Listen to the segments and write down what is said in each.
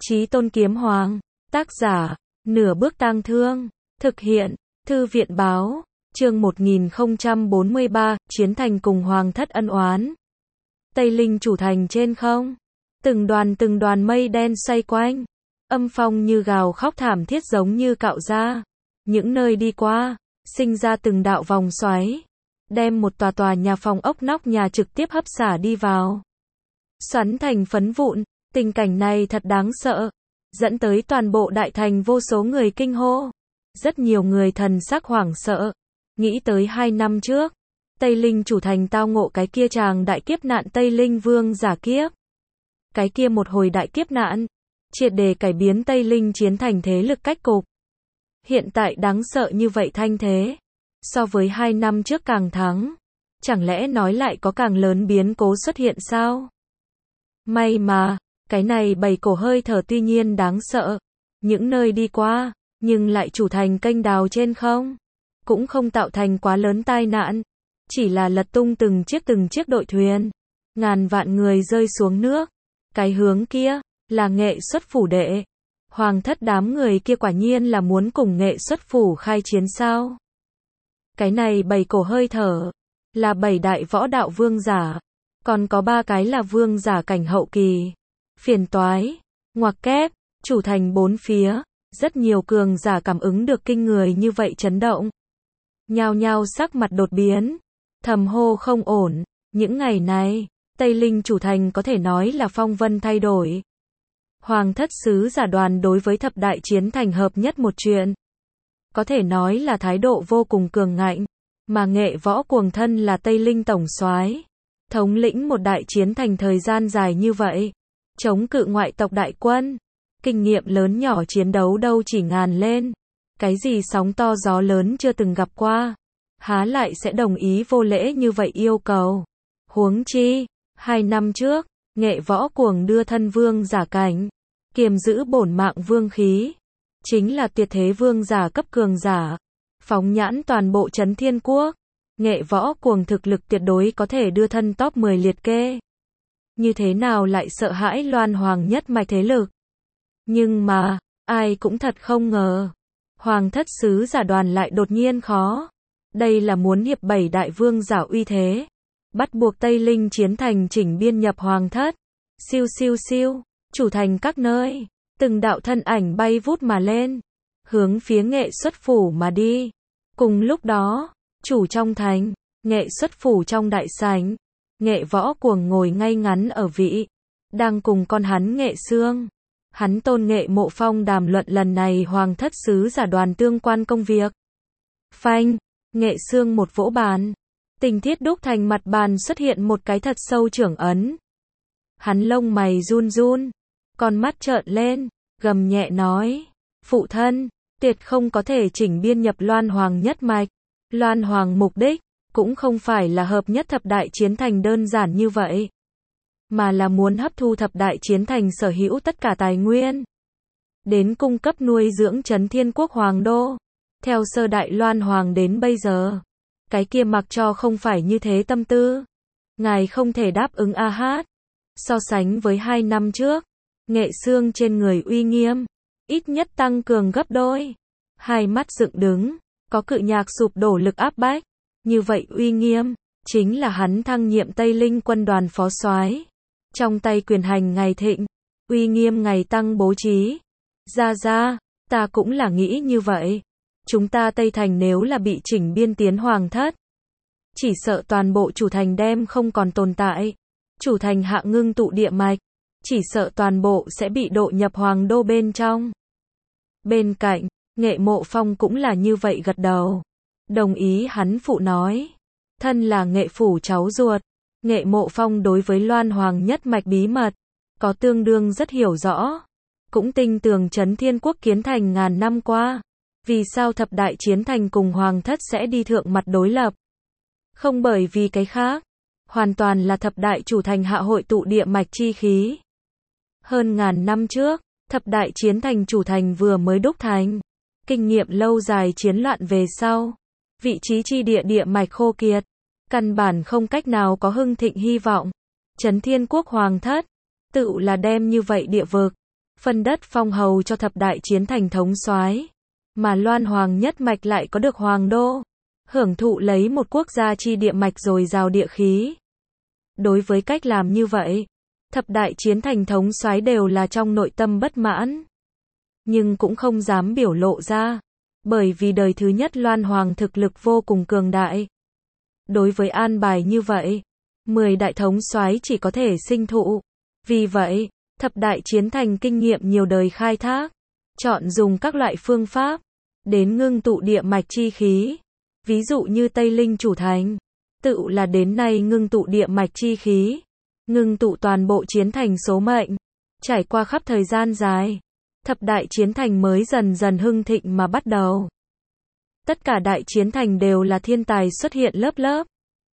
Chí Tôn Kiếm Hoàng, tác giả, Nửa Bước Tang Thương, thực hiện, Thư viện Báo, chương 1043, Chiến thành cùng Hoàng thất ân oán. Tây Linh chủ thành trên không, từng đoàn mây đen xoay quanh, âm phong như gào khóc thảm thiết giống như cạo ra, những nơi đi qua, sinh ra từng đạo vòng xoáy, đem một tòa nhà phòng ốc nóc nhà trực tiếp hấp xả đi vào, xoắn thành phấn vụn. Tình cảnh này thật đáng sợ, dẫn tới toàn bộ đại thành vô số người kinh hô. Rất nhiều người thần sắc hoảng sợ, nghĩ tới 2 năm trước, Tây Linh chủ thành tao ngộ cái kia tràng đại kiếp nạn Tây Linh vương giả kiếp. Cái kia một hồi đại kiếp nạn, triệt để cải biến Tây Linh chiến thành thế lực cách cục. Hiện tại đáng sợ như vậy thanh thế, so với 2 năm trước càng thắng, chẳng lẽ nói lại có càng lớn biến cố xuất hiện sao? May mà, cái này bảy cổ hơi thở tuy nhiên đáng sợ, những nơi đi qua, nhưng lại chủ thành kênh đào trên không, cũng không tạo thành quá lớn tai nạn, chỉ là lật tung từng chiếc đội thuyền, ngàn vạn người rơi xuống nước. Cái hướng kia, là Nghệ Xuất phủ đệ. Hoàng thất đám người kia quả nhiên là muốn cùng Nghệ Xuất phủ khai chiến sao? Cái này 7 cổ hơi thở, là 7 đại võ đạo vương giả, còn có 3 cái là vương giả cảnh hậu kỳ. Phiền toái, ngoặc kép, chủ thành 4 phía, rất nhiều cường giả cảm ứng được kinh người như vậy chấn động. Nhao nhao sắc mặt đột biến, thầm hô không ổn, những ngày này, Tây Linh chủ thành có thể nói là phong vân thay đổi. Hoàng thất sứ giả đoàn đối với thập đại chiến thành hợp nhất một chuyện, có thể nói là thái độ vô cùng cường ngạnh, mà Nghệ Võ Cuồng thân là Tây Linh tổng soái, thống lĩnh một đại chiến thành thời gian dài như vậy, chống cự ngoại tộc đại quân, kinh nghiệm lớn nhỏ chiến đấu đâu chỉ ngàn lên, cái gì sóng to gió lớn chưa từng gặp qua, há lại sẽ đồng ý vô lễ như vậy yêu cầu. Huống chi, 2 năm trước, Nghệ Võ Cuồng đưa thân vương giả cảnh, kiềm giữ bổn mạng vương khí, chính là tuyệt thế vương giả cấp cường giả, phóng nhãn toàn bộ Trấn Thiên Quốc, Nghệ Võ Cuồng thực lực tuyệt đối có thể đưa thân top 10 liệt kê. Như thế nào lại sợ hãi Loan Hoàng nhất mạch thế lực? Nhưng mà, ai cũng thật không ngờ, Hoàng thất sứ giả đoàn lại đột nhiên khó. Đây là muốn hiệp 7 đại vương giả uy thế, bắt buộc Tây Linh chiến thành chỉnh biên nhập Hoàng thất. Siêu siêu siêu, chủ thành các nơi, từng đạo thân ảnh bay vút mà lên, hướng phía Nghệ Xuất phủ mà đi. Cùng lúc đó, chủ trong thành, Nghệ Xuất phủ trong đại sảnh, Nghệ Võ Cuồng ngồi ngay ngắn ở vị, đang cùng con hắn Nghệ Xương, hắn tôn Nghệ Mộ Phong đàm luận lần này Hoàng thất sứ giả đoàn tương quan công việc. Phanh, Nghệ Xương một vỗ bàn, tình thiết đúc thành mặt bàn xuất hiện một cái thật sâu trưởng ấn. Hắn lông mày run run, con mắt trợn lên, gầm nhẹ nói, phụ thân, tuyệt không có thể chỉnh biên nhập Loan Hoàng nhất mạch. Loan Hoàng mục đích, cũng không phải là hợp nhất thập đại chiến thành đơn giản như vậy, mà là muốn hấp thu thập đại chiến thành sở hữu tất cả tài nguyên, đến cung cấp nuôi dưỡng Trấn Thiên Quốc Hoàng đô. Theo sơ đại Loan Hoàng đến bây giờ, cái kia mặc cho không phải như thế tâm tư, ngài không thể đáp ứng a hát. So sánh với 2 năm trước, Nghệ Xương trên người uy nghiêm, ít nhất tăng cường gấp đôi, hai mắt dựng đứng, có cự nhạc sụp đổ lực áp bách. Như vậy uy nghiêm, chính là hắn thăng nhiệm Tây Linh quân đoàn phó soái, trong tay quyền hành ngày thịnh, uy nghiêm ngày tăng bố trí. Ra, ta cũng là nghĩ như vậy. Chúng ta Tây Thành nếu là bị chỉnh biên tiến Hoàng thất, chỉ sợ toàn bộ chủ thành đem không còn tồn tại. Chủ thành hạ ngưng tụ địa mạch, chỉ sợ toàn bộ sẽ bị độ nhập Hoàng đô bên trong. Bên cạnh, Nghệ Mộ Phong cũng là như vậy gật đầu, đồng ý hắn phụ nói. Thân là Nghệ phủ cháu ruột, Nghệ Mộ Phong đối với Loan Hoàng nhất mạch bí mật, có tương đương rất hiểu rõ, cũng tin tưởng Trấn Thiên Quốc kiến thành ngàn năm qua, vì sao thập đại chiến thành cùng Hoàng thất sẽ đi thượng mặt đối lập. Không bởi vì cái khác, hoàn toàn là thập đại chủ thành hạ hội tụ địa mạch chi khí. Hơn ngàn năm trước, thập đại chiến thành chủ thành vừa mới đúc thành, kinh nghiệm lâu dài chiến loạn về sau, vị trí chi địa địa mạch khô kiệt, căn bản không cách nào có hưng thịnh hy vọng. Trấn Thiên Quốc Hoàng thất, tự là đem như vậy địa vực, phân đất phong hầu cho thập đại chiến thành thống soái, mà Loan Hoàng nhất mạch lại có được hoàng đô, hưởng thụ lấy một quốc gia chi địa mạch dồi dào địa khí. Đối với cách làm như vậy, thập đại chiến thành thống soái đều là trong nội tâm bất mãn, nhưng cũng không dám biểu lộ ra, bởi vì đời thứ nhất Loan Hoàng thực lực vô cùng cường đại. Đối với an bài như vậy, 10 đại thống soái chỉ có thể sinh thụ. Vì vậy, thập đại chiến thành kinh nghiệm nhiều đời khai thác, chọn dùng các loại phương pháp đến ngưng tụ địa mạch chi khí. Ví dụ như Tây Linh chủ thành, tự là đến nay ngưng tụ địa mạch chi khí, ngưng tụ toàn bộ chiến thành số mệnh. Trải qua khắp thời gian dài, thập đại chiến thành mới dần dần hưng thịnh mà bắt đầu. Tất cả đại chiến thành đều là thiên tài xuất hiện lớp lớp,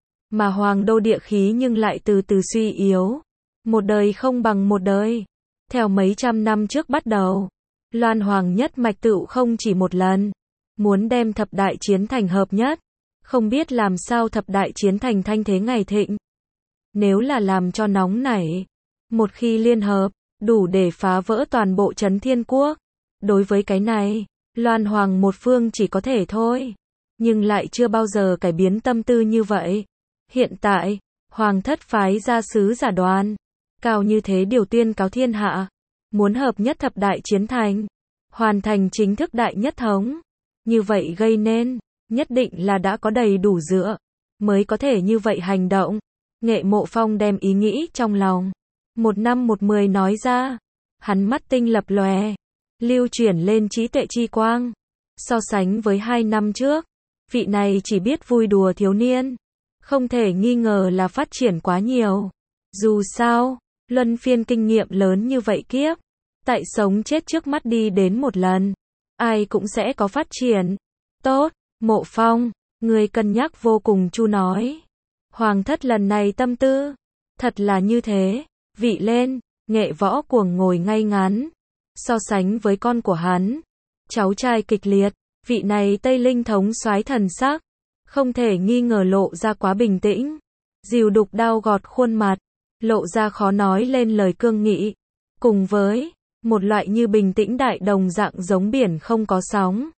mà hoàng đô địa khí nhưng lại từ từ suy yếu. Một đời không bằng một đời. Theo mấy trăm năm trước bắt đầu, Loan Hoàng nhất mạch tự không chỉ một lần muốn đem thập đại chiến thành hợp nhất, không biết làm sao thập đại chiến thành thanh thế ngày thịnh. Nếu là làm cho nóng nảy, một khi liên hợp, đủ để phá vỡ toàn bộ Trấn Thiên Quốc. Đối với cái này, Loan Hoàng một phương chỉ có thể thôi, nhưng lại chưa bao giờ cải biến tâm tư như vậy. Hiện tại, Hoàng thất phái ra sứ giả đoàn cao như thế điều tuyên cáo thiên hạ, muốn hợp nhất thập đại chiến thành, hoàn thành chính thức đại nhất thống. Như vậy gây nên, nhất định là đã có đầy đủ dựa, mới có thể như vậy hành động. Nghệ Mộ Phong đem ý nghĩ trong lòng, một năm một mười nói ra, hắn mắt tinh lập lòe, lưu chuyển lên trí tuệ chi quang. So sánh với 2 năm trước, vị này chỉ biết vui đùa thiếu niên, không thể nghi ngờ là phát triển quá nhiều. Dù sao, luân phiên kinh nghiệm lớn như vậy kiếp, tại sống chết trước mắt đi đến một lần, ai cũng sẽ có phát triển. Tốt, Mộ Phong, người cân nhắc vô cùng chu nói. Hoàng thất lần này tâm tư, thật là như thế. Vị lên, Nghệ Võ Cuồng ngồi ngay ngắn, so sánh với con của hắn, cháu trai kịch liệt, vị này Tây Linh thống soái thần sắc, không thể nghi ngờ lộ ra quá bình tĩnh. Dìu đục đao gọt khuôn mặt, lộ ra khó nói lên lời cương nghị, cùng với một loại như bình tĩnh đại đồng dạng giống biển không có sóng.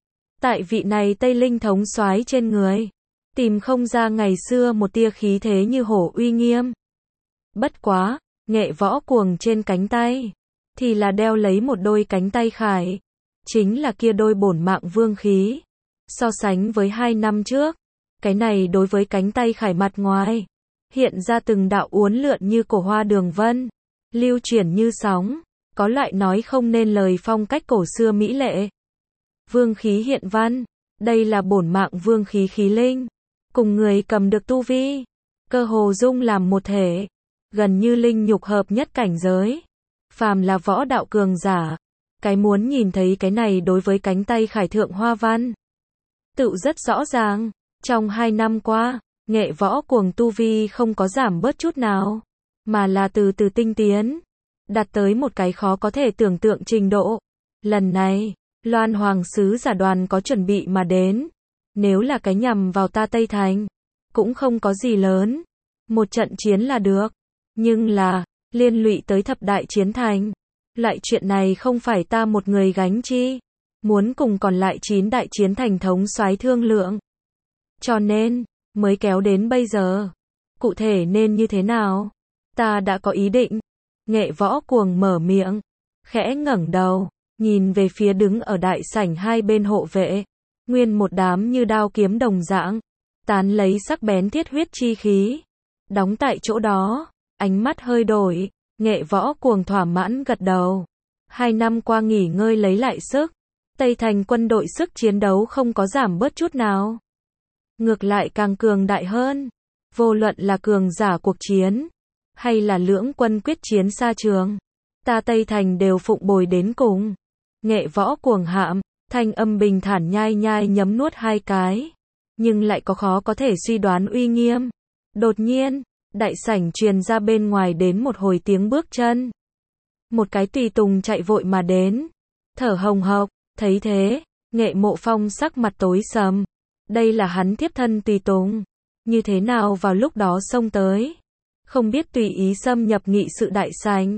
Tại vị này Tây Linh thống soái trên người, tìm không ra ngày xưa một tia khí thế như hổ uy nghiêm. Bất quá, Nghệ Võ Cuồng trên cánh tay, thì là đeo lấy một đôi cánh tay khải, chính là kia đôi bổn mạng vương khí. So sánh với 2 năm trước, cái này đối với cánh tay khải mặt ngoài, hiện ra từng đạo uốn lượn như cổ hoa đường vân, lưu chuyển như sóng, có loại nói không nên lời phong cách cổ xưa mỹ lệ. Vương khí hiện văn, đây là bổn mạng vương khí khí linh, cùng người cầm được tu vi, cơ hồ dung làm một thể, gần như linh nhục hợp nhất cảnh giới. Phàm là võ đạo cường giả, cái muốn nhìn thấy cái này đối với cánh tay khải thượng hoa văn, tự rất rõ ràng. Trong 2 năm qua, Nghệ Võ Cuồng tu vi không có giảm bớt chút nào, mà là từ từ tinh tiến, đạt tới một cái khó có thể tưởng tượng trình độ. Lần này, Loan Hoàng sứ giả đoàn có chuẩn bị mà đến, nếu là cái nhằm vào ta Tây Thành, cũng không có gì lớn, một trận chiến là được, nhưng là liên lụy tới thập đại chiến thành, loại chuyện này không phải ta một người gánh chi, muốn cùng còn lại 9 đại chiến thành thống soái thương lượng. Cho nên, mới kéo đến bây giờ. Cụ thể nên như thế nào? Ta đã có ý định. Nghệ Võ Cuồng mở miệng, khẽ ngẩng đầu, nhìn về phía đứng ở đại sảnh hai bên hộ vệ, nguyên một đám như đao kiếm đồng dạng, tán lấy sắc bén thiết huyết chi khí. Đóng tại chỗ đó, ánh mắt hơi đổi, Nghệ Võ Cuồng thỏa mãn gật đầu. 2 năm qua nghỉ ngơi lấy lại sức, Tây Thành quân đội sức chiến đấu không có giảm bớt chút nào, ngược lại càng cường đại hơn. Vô luận là cường giả cuộc chiến, hay là lưỡng quân quyết chiến xa trường, ta Tây Thành đều phụng bồi đến cùng. Nghệ Võ Cuồng hạm, thanh âm bình thản nhai nhai nhấm nuốt 2 cái, nhưng lại có khó có thể suy đoán uy nghiêm. Đột nhiên, đại sảnh truyền ra bên ngoài đến một hồi tiếng bước chân. Một cái tùy tùng chạy vội mà đến, thở hồng hộc. Thấy thế, Nghệ Mộ Phong sắc mặt tối sầm. Đây là hắn thiếp thân tùy tùng, như thế nào vào lúc đó xông tới, không biết tùy ý xâm nhập nghị sự đại sảnh.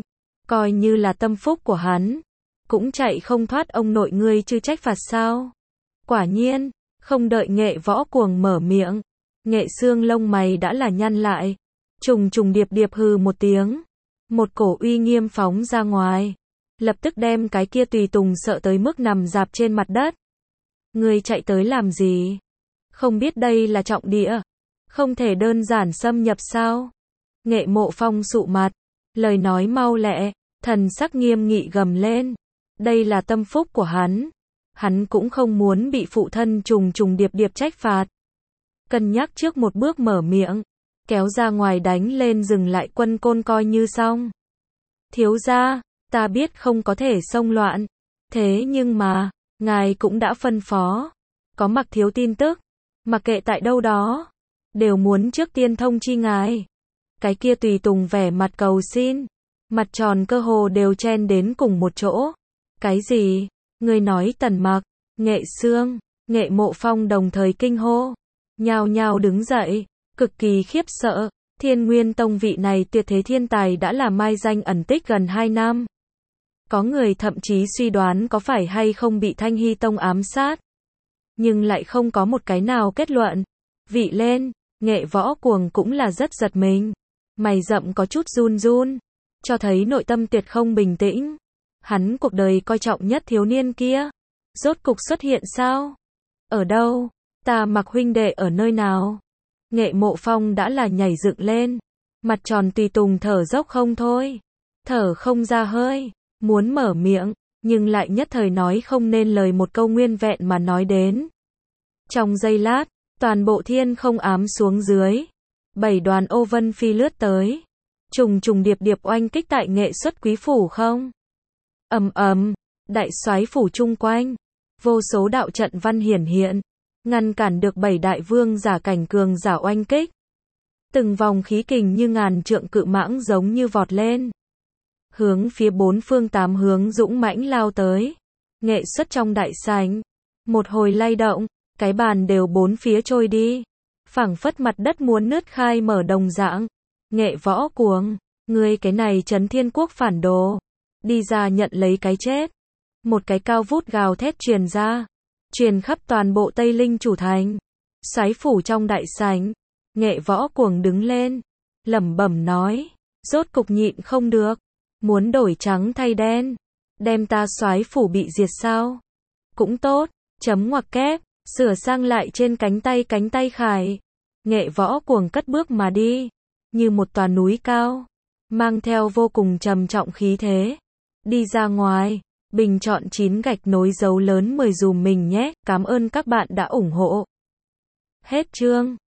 coi như là tâm phúc của hắn, cũng chạy không thoát ông nội ngươi chứ trách phạt sao? Quả nhiên, không đợi Nghệ Võ Cuồng mở miệng, Nghệ Xương lông mày đã là nhăn lại, trùng trùng điệp điệp hừ một tiếng, một cổ uy nghiêm phóng ra ngoài, lập tức đem cái kia tùy tùng sợ tới mức nằm rạp trên mặt đất. Ngươi chạy tới làm gì? Không biết đây là trọng địa, không thể đơn giản xâm nhập sao? Nghệ Mộ Phong sụ mặt, lời nói mau lẹ, thần sắc nghiêm nghị gầm lên. Đây là tâm phúc của hắn cũng không muốn bị phụ thân trùng trùng điệp điệp trách phạt. Cân nhắc trước một bước mở miệng, kéo ra ngoài đánh lên dừng lại quân côn coi như xong. Thiếu gia, ta biết không có thể xông loạn, thế nhưng mà, ngài cũng đã phân phó, có Mặc thiếu tin tức, mặc kệ tại đâu đó, đều muốn trước tiên thông chi ngài. Cái kia tùy tùng vẻ mặt cầu xin, mặt tròn cơ hồ đều chen đến cùng một chỗ. Cái gì? Ngươi nói Tần Mặc, Nghệ Xương, Nghệ Mộ Phong đồng thời kinh hô, nhao nhao đứng dậy, cực kỳ khiếp sợ. Thiên Nguyên Tông vị này tuyệt thế thiên tài đã là mai danh ẩn tích gần 2 năm. Có người thậm chí suy đoán có phải hay không bị Thanh Hy Tông ám sát, nhưng lại không có một cái nào kết luận. Vị lên, Nghệ Võ Cuồng cũng là rất giật mình, mày rậm có chút run run, cho thấy nội tâm tuyệt không bình tĩnh. Hắn cuộc đời coi trọng nhất thiếu niên kia, rốt cục xuất hiện sao? Ở đâu? Ta Mặc huynh đệ ở nơi nào? Nghệ Mộ Phong đã là nhảy dựng lên, mặt tròn tùy tùng thở dốc không thôi, thở không ra hơi, muốn mở miệng, nhưng lại nhất thời nói không nên lời một câu nguyên vẹn mà nói đến. Trong giây lát, toàn bộ thiên không ám xuống dưới, 7 đoàn ô vân phi lướt tới, trùng trùng điệp điệp oanh kích tại Nghệ Xuất Quý phủ không. Ầm ầm, đại soái phủ chung quanh, vô số đạo trận văn hiển hiện, ngăn cản được 7 đại vương giả cảnh cường giả oanh kích. Từng vòng khí kình như ngàn trượng cự mãng giống như vọt lên, hướng phía 4 phương 8 hướng dũng mãnh lao tới. Nghệ Xuất trong đại sảnh, một hồi lay động, cái bàn đều 4 phía trôi đi, phảng phất mặt đất muốn nứt khai mở đồng dạng. Nghệ Võ Cuồng, ngươi cái này Trấn Thiên Quốc phản đồ, đi ra nhận lấy cái chết. Một cái cao vút gào thét truyền ra, truyền khắp toàn bộ Tây Linh chủ thành. Soái phủ trong đại sảnh, Nghệ Võ Cuồng đứng lên, lẩm bẩm nói, rốt cục nhịn không được, muốn đổi trắng thay đen, đem ta soái phủ bị diệt sao? Cũng tốt, chấm ngoặc kép, sửa sang lại trên cánh tay khải. Nghệ Võ Cuồng cất bước mà đi, như một tòa núi cao, mang theo vô cùng trầm trọng khí thế, đi ra ngoài. Bình chọn 9 gạch nối dấu lớn 10 dùm mình nhé, cảm ơn các bạn đã ủng hộ. Hết chương.